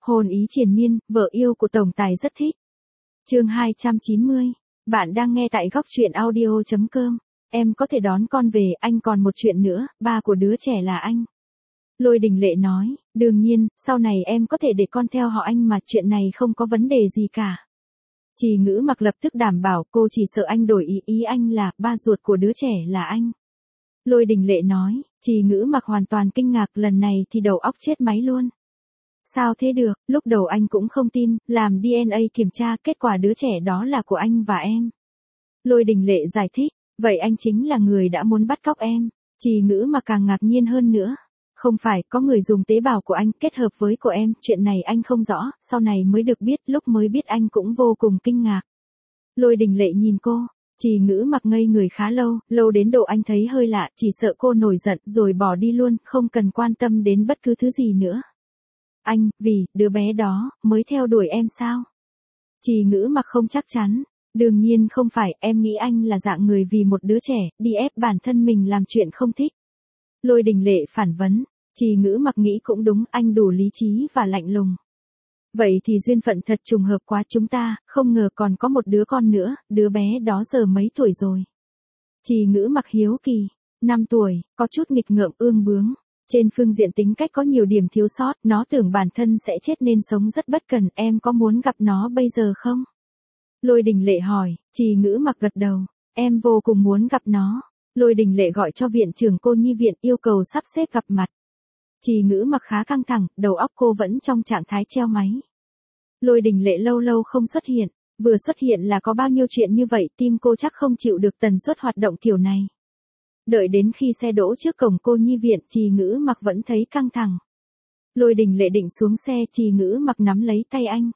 Hồn ý triền miên, vợ yêu của tổng tài rất thích. Chương 290. Bạn đang nghe tại góc truyện audio.com. Em có thể đón con về, anh còn một chuyện nữa, ba của đứa trẻ là anh. Lôi Đình Lệ nói, đương nhiên, sau này em có thể để con theo họ anh mà, chuyện này không có vấn đề gì cả. Trì Ngữ Mặc lập tức đảm bảo, cô chỉ sợ anh đổi ý anh là, ba ruột của đứa trẻ là anh. Lôi Đình Lệ nói, Trì Ngữ Mặc hoàn toàn kinh ngạc, lần này thì đầu óc chết máy luôn. Sao thế được, lúc đầu anh cũng không tin, làm DNA kiểm tra, kết quả đứa trẻ đó là của anh và em. Lôi Đình Lệ giải thích, vậy anh chính là người đã muốn bắt cóc em. Trì Ngữ Mặc càng ngạc nhiên hơn nữa. Không phải, có người dùng tế bào của anh kết hợp với của em, chuyện này anh không rõ, sau này mới được biết, lúc mới biết anh cũng vô cùng kinh ngạc. Lôi Đình Lệ nhìn cô, Trì Ngữ Mặc ngây người khá lâu, lâu đến độ anh thấy hơi lạ, chỉ sợ cô nổi giận rồi bỏ đi luôn, không cần quan tâm đến bất cứ thứ gì nữa. Anh, vì, đứa bé đó, mới theo đuổi em sao? Trì Ngữ Mặc không chắc chắn. Đương nhiên không phải, em nghĩ anh là dạng người vì một đứa trẻ, đi ép bản thân mình làm chuyện không thích. Lôi Đình Lệ phản vấn, Trì Ngữ Mặc nghĩ cũng đúng, anh đủ lý trí và lạnh lùng. Vậy thì duyên phận thật trùng hợp quá, chúng ta, không ngờ còn có một đứa con nữa, đứa bé đó giờ mấy tuổi rồi? Trì Ngữ Mặc hiếu kỳ, 5 tuổi, có chút nghịch ngợm ương bướng. Trên phương diện tính cách có nhiều điểm thiếu sót, nó tưởng bản thân sẽ chết nên sống rất bất cần, em có muốn gặp nó bây giờ không? Lôi Đình Lệ hỏi, Trì Ngữ Mặc gật đầu, em vô cùng muốn gặp nó. Lôi Đình Lệ gọi cho viện trưởng cô nhi viện, yêu cầu sắp xếp gặp mặt. Trì Ngữ Mặc khá căng thẳng, đầu óc cô vẫn trong trạng thái treo máy. Lôi Đình Lệ lâu lâu không xuất hiện, vừa xuất hiện là có bao nhiêu chuyện như vậy, tim cô chắc không chịu được tần suất hoạt động kiểu này. Đợi đến khi xe đỗ trước cổng cô nhi viện, Trì Ngữ Mặc vẫn thấy căng thẳng. Lôi Đình Lệ định xuống xe, Trì Ngữ Mặc nắm lấy tay anh.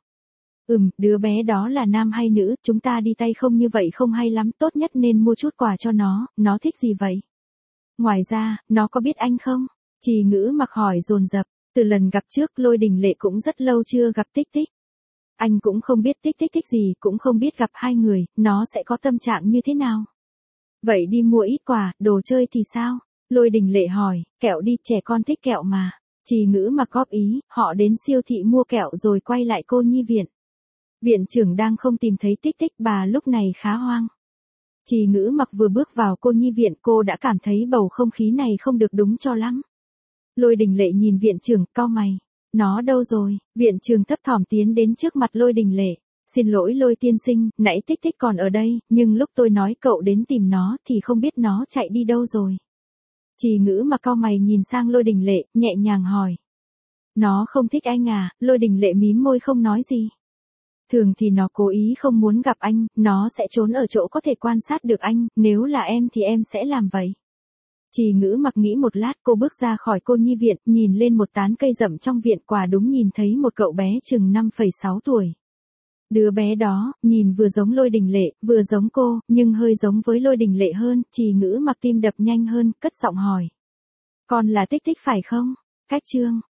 Đứa bé đó là nam hay nữ, chúng ta đi tay không như vậy không hay lắm, tốt nhất nên mua chút quà cho nó thích gì vậy? Ngoài ra, nó có biết anh không? Trì Ngữ Mặc hỏi dồn dập, từ lần gặp trước Lôi Đình Lệ cũng rất lâu chưa gặp Tích Tích. Anh cũng không biết Tích Tích thích gì, cũng không biết gặp hai người, nó sẽ có tâm trạng như thế nào. Vậy đi mua ít quà, đồ chơi thì sao? Lôi Đình Lệ hỏi, kẹo đi, trẻ con thích kẹo mà. Trì Ngữ Mặc góp ý, họ đến siêu thị mua kẹo rồi quay lại cô nhi viện. Viện trưởng đang không tìm thấy Tích Tích, bà lúc này khá hoang. Trì Ngữ Mặc vừa bước vào cô nhi viện, cô đã cảm thấy bầu không khí này không được đúng cho lắm. Lôi Đình Lệ nhìn viện trưởng, cau mày. Nó đâu rồi? Viện trưởng thấp thỏm tiến đến trước mặt Lôi Đình Lệ. Xin lỗi Lôi tiên sinh, nãy Tích Tích còn ở đây, nhưng lúc tôi nói cậu đến tìm nó thì không biết nó chạy đi đâu rồi. Trì Ngữ Mặc cau mày nhìn sang Lôi Đình Lệ, nhẹ nhàng hỏi. Nó không thích anh à? Lôi Đình Lệ mím môi không nói gì. Thường thì nó cố ý không muốn gặp anh, nó sẽ trốn ở chỗ có thể quan sát được anh, nếu là em thì em sẽ làm vậy. Trì Ngữ Mặc nghĩ một lát, cô bước ra khỏi cô nhi viện, nhìn lên một tán cây rậm trong viện, quả đúng nhìn thấy một cậu bé chừng 5,6 tuổi. Đứa bé đó, nhìn vừa giống Lôi Đình Lệ, vừa giống cô, nhưng hơi giống với Lôi Đình Lệ hơn, Trì Ngữ Mặc tim đập nhanh hơn, cất giọng hỏi. Con là Tích Tích phải không? Cách chương.